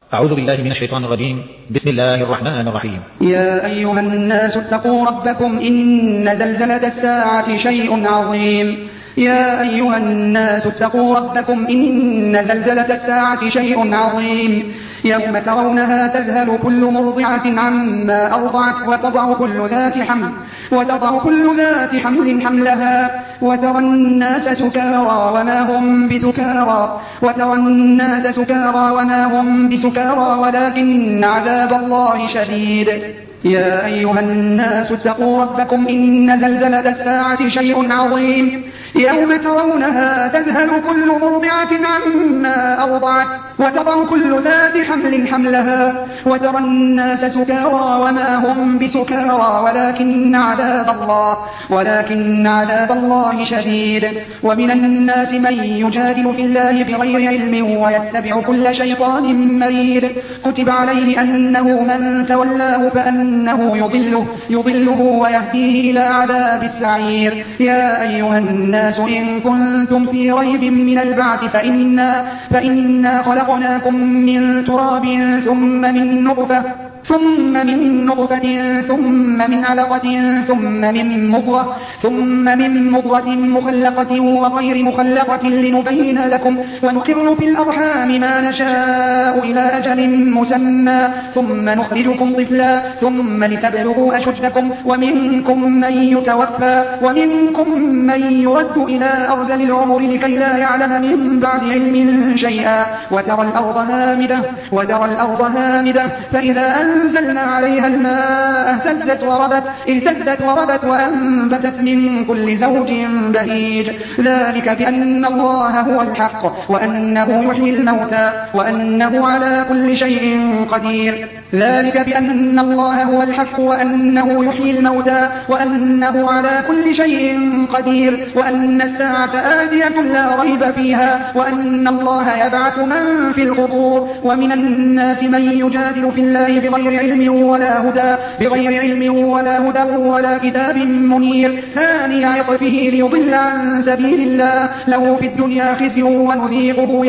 أعوذ بالله من الشيطان الرجيم. بسم الله الرحمن الرحيم. يا أيها الناس اتقوا ربكم إن زلزلة الساعة شيء عظيم. يا أيها الناس اتقوا ربكم إن زلزلة الساعة شيء عظيم. يوم ترونها تذهل كل مرضعة عما أرضعت وتضع كل ذات حمل حملها وترى الناس سكارى وما هم بسكارى ولكن عذاب الله شديد. يا أيها الناس اتقوا ربكم إن زلزلة الساعة شيء عظيم. يوم ترونها تذهل كل مرضعة عما أرضعت وتضع كل ذات حمل حملها وترى الناس سكارى وما هم بسكارى ولكن عذاب الله شديد. ومن الناس من يجادل في الله بغير علم ويتبع كل شيطان مريد. كتب عليه أنه من تولاه فأنه يضله ويهديه إلى عذاب السعير. يا أيها الناس إن كنتم في ريب من البعث فإنا خلقناكم من تراب ثم من نطفة ثم من علقة ثم من مضغة مخلقة وغير مخلقة لنبين لكم ونقر في الأرحام ما نشاء إلى أجل مسمى ثم نخرجكم طفلا ثم لتبلغوا أشدكم ومنكم من يتوفى ومنكم من يرد إلى أرذل العمر لكي لا يعلم من بعد علم شيئا. وترى الأرض هامدة فإذا أنزلنا عليها الماء اهتزت وربت وأنبتت من كل زوج بهيج. ذلك بأن الله هو الحق وأنه يحيي الموتى وأنه على كل شيء قدير. ذلك بأن الله هو الحق وأنه يحيي الموتى وأنه على كل شيء قدير وأن الساعة آتية لا ريب فيها وأن الله يبعث من في القبور. ومن الناس من يجادل في الله بغير علم ولا هدى ولا كتاب منير. ثاني عطفه ليضل عن سبيل الله له في الدنيا خزي ونذيقه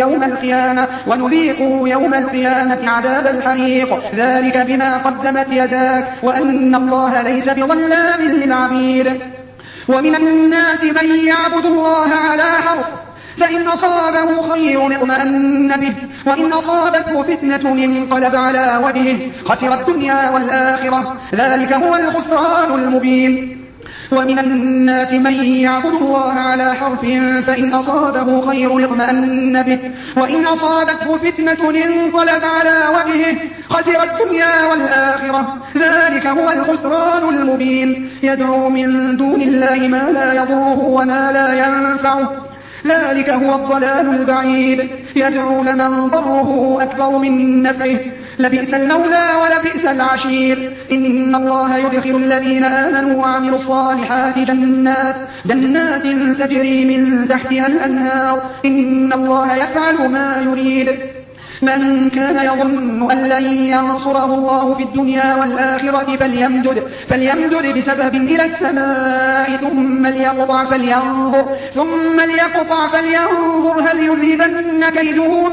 يوم القيامة عذاب الحريق. ذلك بما قدمت يداك وأن الله ليس بظلام للعبيد. ومن الناس من يعبد الله على حرف فإن أصابه خير اطمأن به وإن أصابته فتنة انقلب على وجهه خسر الدنيا والآخرة. ذلك هو الخسران المبين. ومن الناس من يعبد الله على حرف فإن أصابه خير اطمأن به وإن أصابته فتنة انقلب على وجهه خسر الدنيا والآخرة. ذلك هو الخسران المبين. يدعو من دون الله ما لا يضره وما لا ينفعه. ذلك هو الضلال البعيد. يدعو لمن ضره أكبر من نفعه. لبئس المولى ولبئس العشير. إن الله يدخل الذين آمنوا وعملوا الصالحات جنات تجري من تحتها الأنهار. إن الله يفعل ما يريد. من كان يظن أن لن ينصره الله في الدنيا والآخرة فليمدد بسبب إلى السماء ثم ليقطع فلينظر هل يذهبن كيده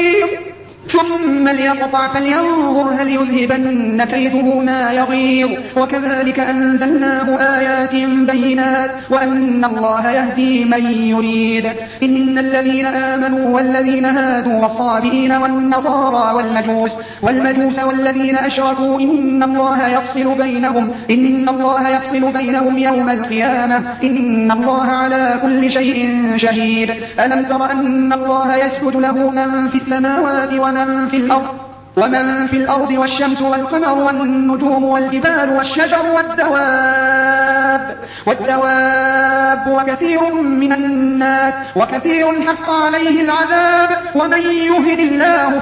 ما يغيظ. وكذلك أنزلناه آيات بينات وأن الله يهدي من يريد. إن الذين آمنوا والذين هادوا والصابئين والنصارى والمجوس والذين أشركوا إن الله يفصل بينهم يوم القيامة. إن الله على كل شيء شهيد. ألم تر أن الله يسجد له من في السماوات ومن في الأرض والشمس والقمر والنجوم والجبال والشجر والدواب وكثير من الناس وكثير حق عليه العذاب. ومن يهن الله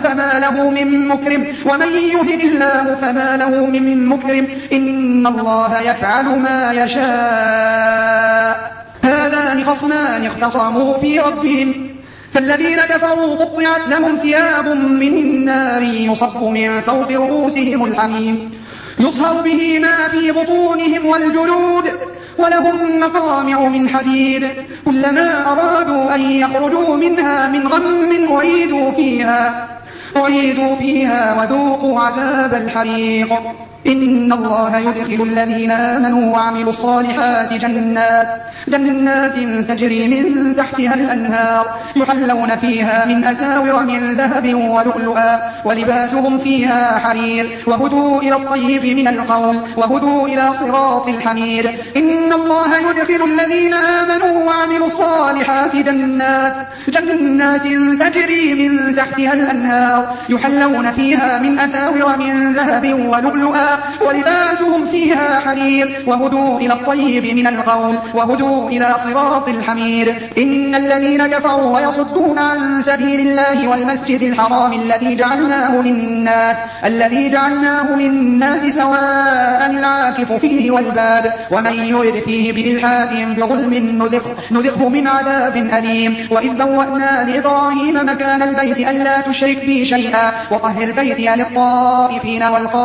فما له من مكرم. إن الله يفعل ما يشاء. هذان خصمان اختصموا في ربهم فالذين كفروا قطعت لهم ثياب من نار يصب من فوق رؤوسهم الحميم يصهر به ما في بطونهم والجلود ولهم مقامع من حديد كلما أرادوا أن يخرجوا منها من غم أعيدوا فيها أعيدوا فيها وذوقوا عذاب الحريق. إن الله يدخل الذين آمنوا وعملوا الصالحات جنات تجري من تحتها الأنهار يحلون فيها من أساور من ذهب ولؤلؤا ولباسهم فيها حرير وهدوا إلى الطيب من القول وهدوا إلى صراط الحميد. إن الله يدخل الذين آمنوا وعملوا الصالحات جنات تجري من تحتها الأنهار يحلون فيها من أساور من ذهب ولؤلؤا ولباسهم فيها حرير وهدوا إلى الطيب من القول وهدوا إلى صراط الحميد. إن الذين كفروا ويصدون عن سبيل الله والمسجد الحرام الذي جعلناه للناس سواء العاكف فيه والباد ومن يرد فيه بإلحاد بظلم نذقه من عذاب أليم. وإذ بوأنا لإبراهيم مكان البيت ألا تشرك بي شيئا وطهر بيتي للطائفين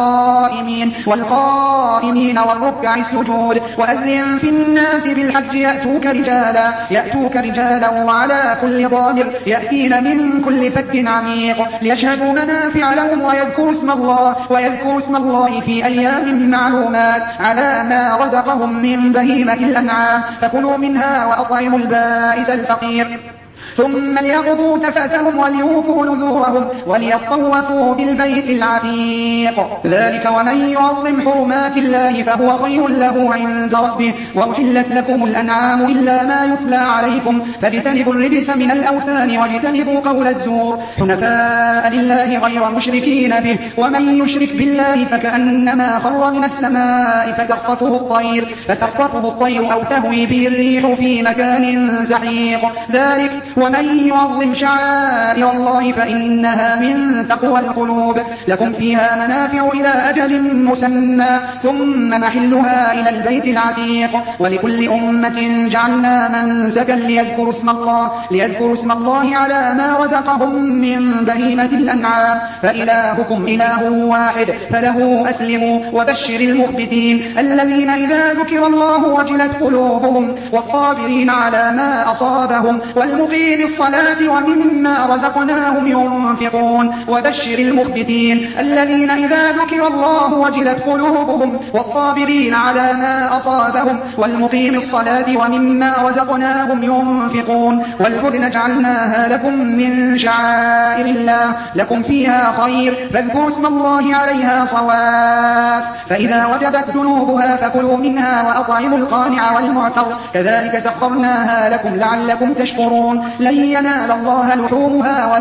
والقائمين والركع السجود وأذن في الناس بالحج يأتوك رجالا وعلى كل ضامر يأتين من كل فج عميق ليشهدوا منافع لهم ويذكروا اسم الله في أيام معلومات على ما رزقهم من بهيمة الأنعام فكلوا منها وأطعموا البائس الفقير ثم ليقضوا تفثهم وليوفوا نذورهم وليطوفوا بالبيت العتيق. ذلك ومن يعظم حرمات الله فهو خير له عند ربه. وأحلت لكم الأنعام إلا ما يتلى عليكم فاجتنبوا الرجس من الأوثان واجتنبوا قول الزور حنفاء لله غير مشركين به ومن يشرك بالله فكأنما خر من السماء فتخطفه الطير أو تهوي به الريح في مكان سحيق. ذلك ومن يعظم شعائر الله فإنها من تقوى القلوب. لكم فيها منافع إلى أجل مسمى ثم محلها إلى البيت العتيق. ولكل أمة جعلنا منسكا ليذكروا اسم الله على ما رزقهم من بهيمة الأنعام فإلهكم إله واحد فله أسلموا. وبشر المخبتين الذين إذا ذكر الله وجلت قلوبهم والصابرين على ما أصابهم والمقيم الصلاة ومما رزقناهم ينفقون. وبشر المخبتين الذين إذا ذكر الله وجلت قلوبهم والصابرين على ما أصابهم والمقيم الصلاة ومما رزقناهم ينفقون. والبدن جعلناها لكم من شعائر الله لكم فيها خير فاذكروا اسم الله عليها صواف فإذا وجبت جنوبها فكلوا منها وأطعموا القانع والمعتر كذلك سخرناها لكم لعلكم تشكرون. لن ينال الله لحومها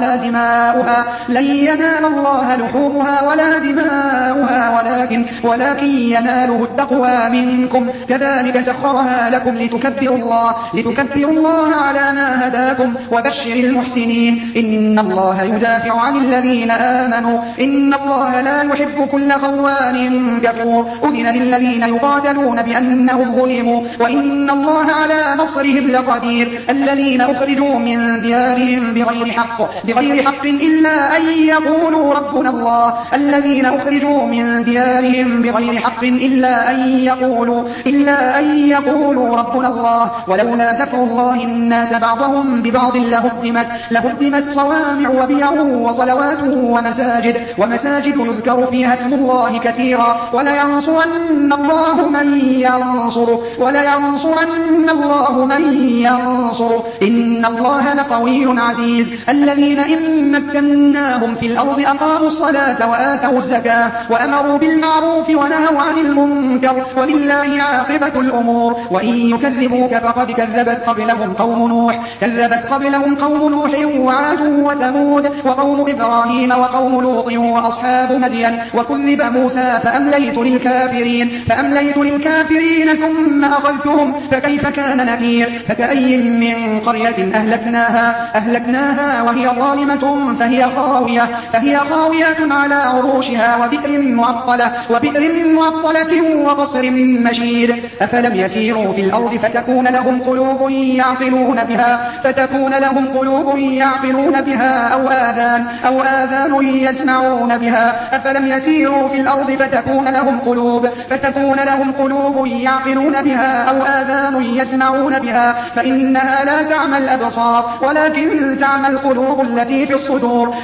ولا دماؤها ولكن يناله التقوى منكم كذلك سخرها لكم لتكبروا الله على ما هداكم. وبشر المحسنين إن الله يدافع عن الذين آمنوا إن الله لا يحب كل خوان كفور. أذن للذين يقاتلون بأنهم ظلموا وإن الله على نصرهم لقدير. الذين أخرجوا من ديارهم بغير حق إلا أن يقولوا ربنا الله الذين أخرجوا من ديارهم بغير حق إلا أن يقولوا ربنا الله ولولا دفع الله الناس بعضهم ببعض لهدمت صوامع وبيع وصلوات ومساجد يذكر فيها اسم الله كثيرا ولينصرن الله من ينصره إن الله لقوي عزيز. الذين إن مكناهم في الأرض أقاموا الصلاة وآتوا الزكاة وأمروا بالمعروف ونهوا عن المنكر ولله عاقبة الأمور. وإن يكذبوك فقد كذبت قبلهم قوم نوح وعاد وثمود وقوم إبراهيم وقوم لوط وأصحاب مدين وكذب موسى فأمليت للكافرين ثم أخذتهم فكيف كان نكير. فكأي من قرية أهلكناها وهي ظالمة فهي خاوية على عروشها وبئر معطلة وقصر مشيد أفلم يسيروا في الأرض فتكون لهم قلوب يعقلون بها أو آذان يسمعون بها أفلم يسيروا في الأرض فتكون لهم قلوب يعقلون بها أو آذان يسمعون بها فإنها لا تعمى الأبصار ولكن تعمى القلوب التي في الصدور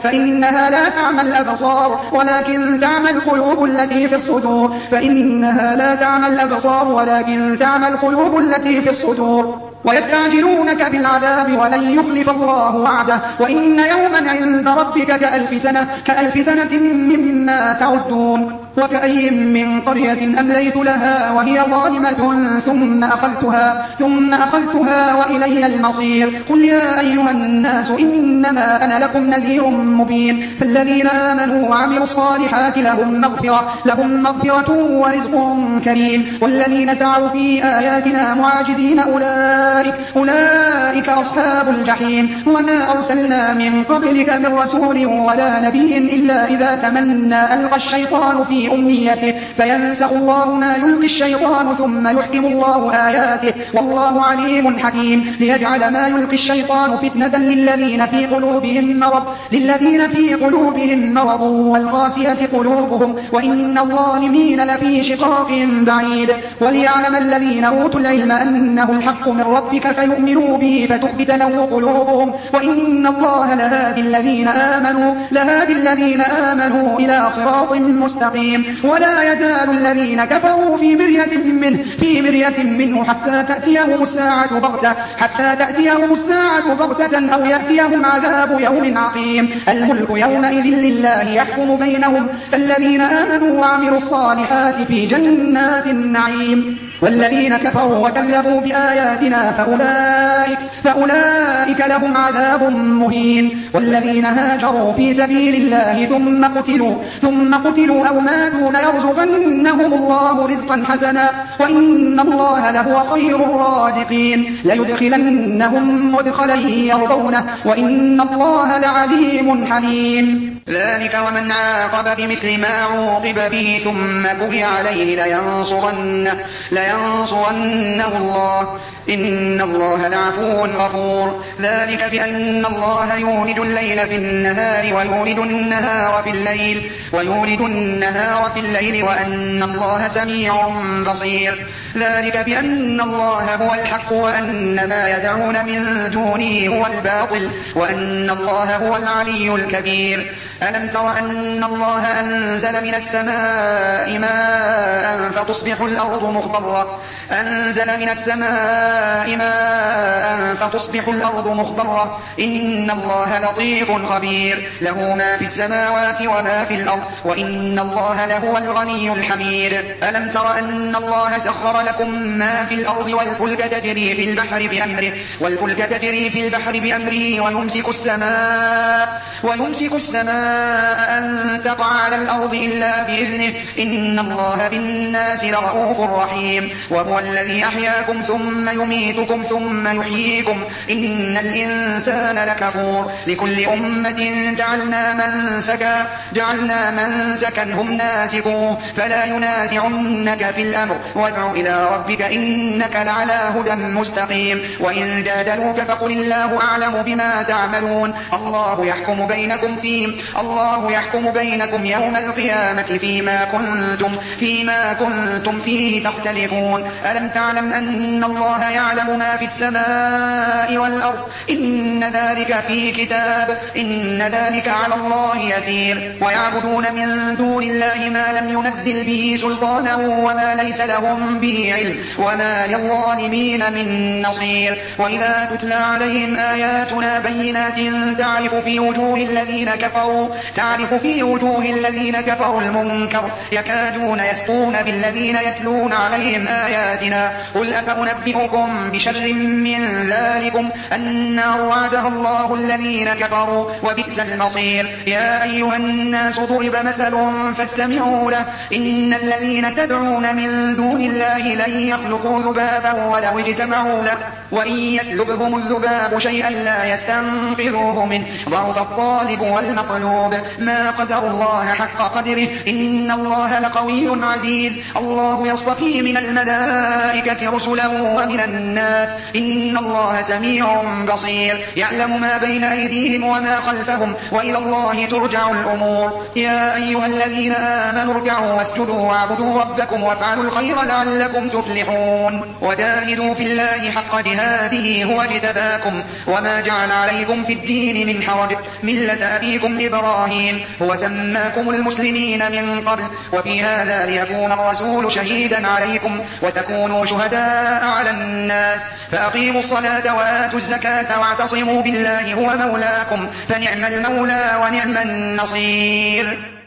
ويستعجلونك بالعذاب ولن يخلف الله وعده وإن يوما عند ربك كألف سنة مما تعدون وكأي من قرية أمليت لها وهي ظالمة ثم أخذتها وإلي المصير قل يا أيها الناس إنما أنا لكم نذير مبين فالذين آمنوا وعملوا الصالحات لهم مغفرة ورزق كريم والذين سعوا في آياتنا معاجزين أولئك أصحاب الجحيم وما أرسلنا من قبلك من رسول ولا نبي إلا إذا تمنى ألقى الشيطان في أمنيته فينسخ الله ما يلقي الشيطان ثم يحكم الله آياته والله عليم حكيم ليجعل ما يلقي الشيطان فتنة للذين في قلوبهم مرض والقاسية قلوبهم وإن الظالمين لفي شقاق بعيد وليعلم الذين أوتوا العلم أنه الحق من ربك فيؤمنوا به فتخبت له قلوبهم وإن الله لهادي الذين آمنوا إلى صراط مستقيم ولا يزال الذين كفروا في مرية منه حتى تأتيهم الساعة بغتة أو يأتيهم عذاب يوم عقيم الملك يومئذ لله يحكم بينهم فالذين آمنوا وعملوا الصالحات في جنات النعيم والذين كفروا وكذبوا بآياتنا فأولئك لهم عذاب مهين والذين هاجروا في سبيل الله ثم قتلوا أو ماتوا ليرزقنهم الله رزقا حسنا وإن الله لهو خير الرازقين ليدخلنهم مدخلا يرضونه وإن الله لعليم حليم ذلك ومن عاقب بمثل ما عوقب به ثم بغي عليه لينصرنه الله إن الله لعفو غفور ذلك بأن الله يولد الليل في النهار ويولد النهار في الليل وأن الله سميع بصير ذلك بأن الله هو الحق وأن ما يدعون من دونه هو الباطل وأن الله هو العلي الكبير ألم تر أن الله أنزل من السماء ماء فتصبح الأرض مخضرة إن الله لطيف خبير له ما في السماوات وما في الأرض وإن الله لهو الغني الحميد ألم تر أن الله سخر لكم ما في الأرض والفلك تجري في البحر بأمره ويمسك السماء أن تقع على الأرض إلا بإذنه إن الله بالناس لرءوف رحيم وهو الذي أحياكم ثم يميتكم ثم يحييكم إن الإنسان لكفور لكل أمة جعلنا منسكا هم ناسكوه فلا ينازعنك في الأمر وادع إلى ربك إنك لعلى هدى مستقيم وإن جادلوك فقل الله أعلم بما تعملون الله يحكم بينكم يوم القيامة فيما كنتم فيه تختلفون ألم تعلم أن الله يعلم ما في السماء والأرض إن ذلك في كتاب إن ذلك على الله يسير ويعبدون من دون الله ما لم ينزل به سلطانا وما ليس لهم به علم وما للظالمين من نصير وإذا تتلى عليهم آياتنا بينات تعرف في وجوه الذين كفروا المنكر يكادون يسطون بالذين يتلون عليهم آياتنا قل أفأنبئكم بشر من ذلكم النار وعدها الله الذين كفروا وبئس المصير يا أيها الناس ضرب مثل فاستمعوا له إن الذين تدعون من دون الله لن يخلقوا ذبابا ولو اجتمعوا له وإن يسلبهم الذباب شيئا لا يستنقذوه منه ضعف الطالب والمطلوب ما قدر الله حق قدره إن الله لقوي عزيز الله يصطفي من الملائكة رسلا ومن الناس إن الله سميع بصير يعلم ما بين أيديهم وما خلفهم وإلى الله ترجع الأمور يا أيها الذين آمنوا اركعوا واسجدوا واعبدوا ربكم وافعلوا الخير لعلكم تفلحون وجاهدوا في الله حق جهاده هو اجتباكم وما جعل عليكم في الدين من حرج ملة أبيكم إبراهيم هو سماكم المسلمين من قبل وفي هذا ليكون الرسول شهيدا عليكم وتكونوا شهداء على الناس فأقيموا الصلاة وآتوا الزكاة واعتصموا بالله هو مولاكم فنعم المولى ونعم النصير